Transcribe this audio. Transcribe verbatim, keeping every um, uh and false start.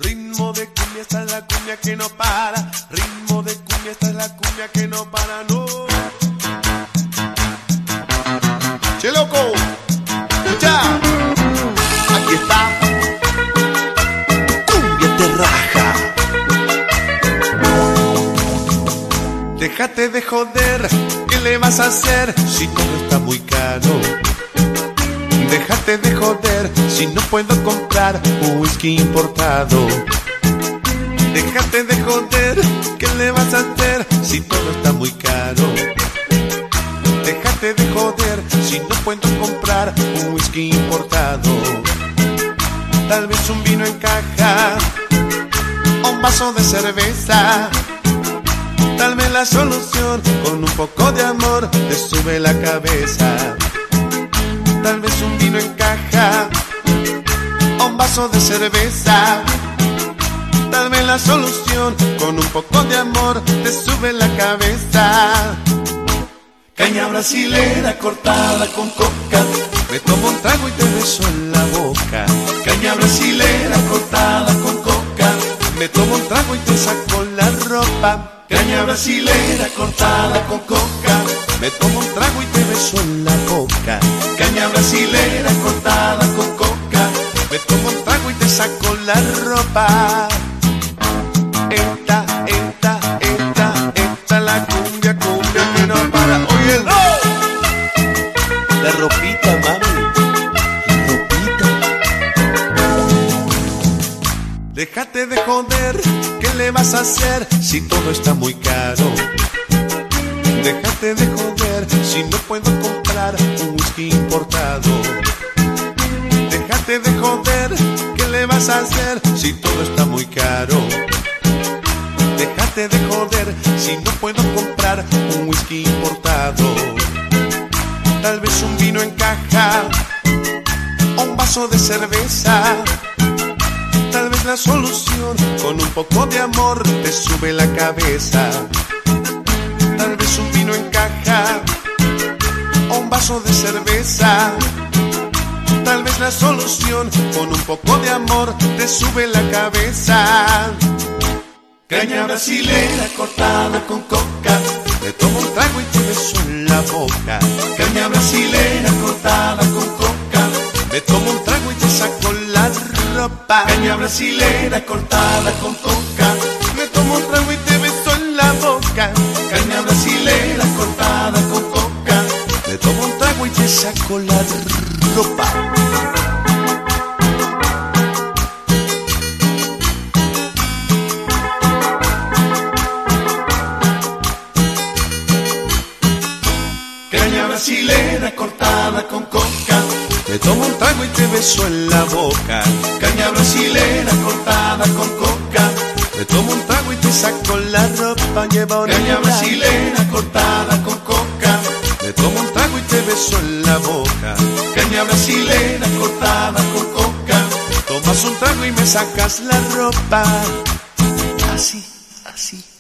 Ritmo de cumbia, esta es la cumbia que no para. Ritmo de cumbia, esta es la cumbia que no para, no. Che loco, escucha, aquí está. Cumbia te raja. Déjate de joder, ¿qué le vas a hacer si todo está muy caro? Déjate de joder si no puedo comprar un whisky importado. Déjate de joder, ¿qué le vas a hacer si todo está muy caro? Déjate de joder si no puedo comprar un whisky importado. Tal vez un vino en caja o un vaso de cerveza. Tal vez la solución, con un poco de amor te sube la cabeza. Tal vez un vino en caja o un vaso de cerveza. Tal vez la solución, con un poco de amor te sube la cabeza. Caña brasilera cortada con coca, me tomo un trago y te beso en la boca. Caña brasilera cortada con coca, me tomo un trago y te saco la ropa. Caña brasilera cortada con coca, me tomo un trago y te beso en la boca. Caña brasilera cortada con coca, me tomo un trago y te saco la ropa. Esta, esta, esta, esta la cumbia, cumbia que no para. Oye, no. La ropita, mami, la ropita. Déjate de joder, ¿qué le vas a hacer si todo está muy caro? Déjate de joder si no puedo comprar un whisky importado. Déjate de joder, ¿qué le vas a hacer si todo está muy caro? Déjate de joder si no puedo comprar un whisky importado. Tal vez un vino en caja o un vaso de cerveza. Tal vez la solución, con un poco de amor te sube la cabeza. Tal vez un vino en caja o un vaso de cerveza. Tal vez la solución, con un poco de amor te sube la cabeza. Caña brasilera cortada con coca, me tomo un trago y te beso en la boca. Caña brasilera cortada con coca, me tomo un trago y te saco la ropa. Caña brasilera cortada con coca, me tomo un trago y te beso en la boca. Caña brasilera cortada con coca, me tomo un trago y te saco la ropa. Caña brasilera cortada con coca, me tomo un trago y te beso en la boca. Caña brasilera cortada con coca, me tomo un trago y te saco la ropa. Lleva una caña brasilera cortada con coca, me tomo un trago y te beso en la boca. Caña brasilera cortada con coca, tomas un trago y me sacas la ropa. Así, así.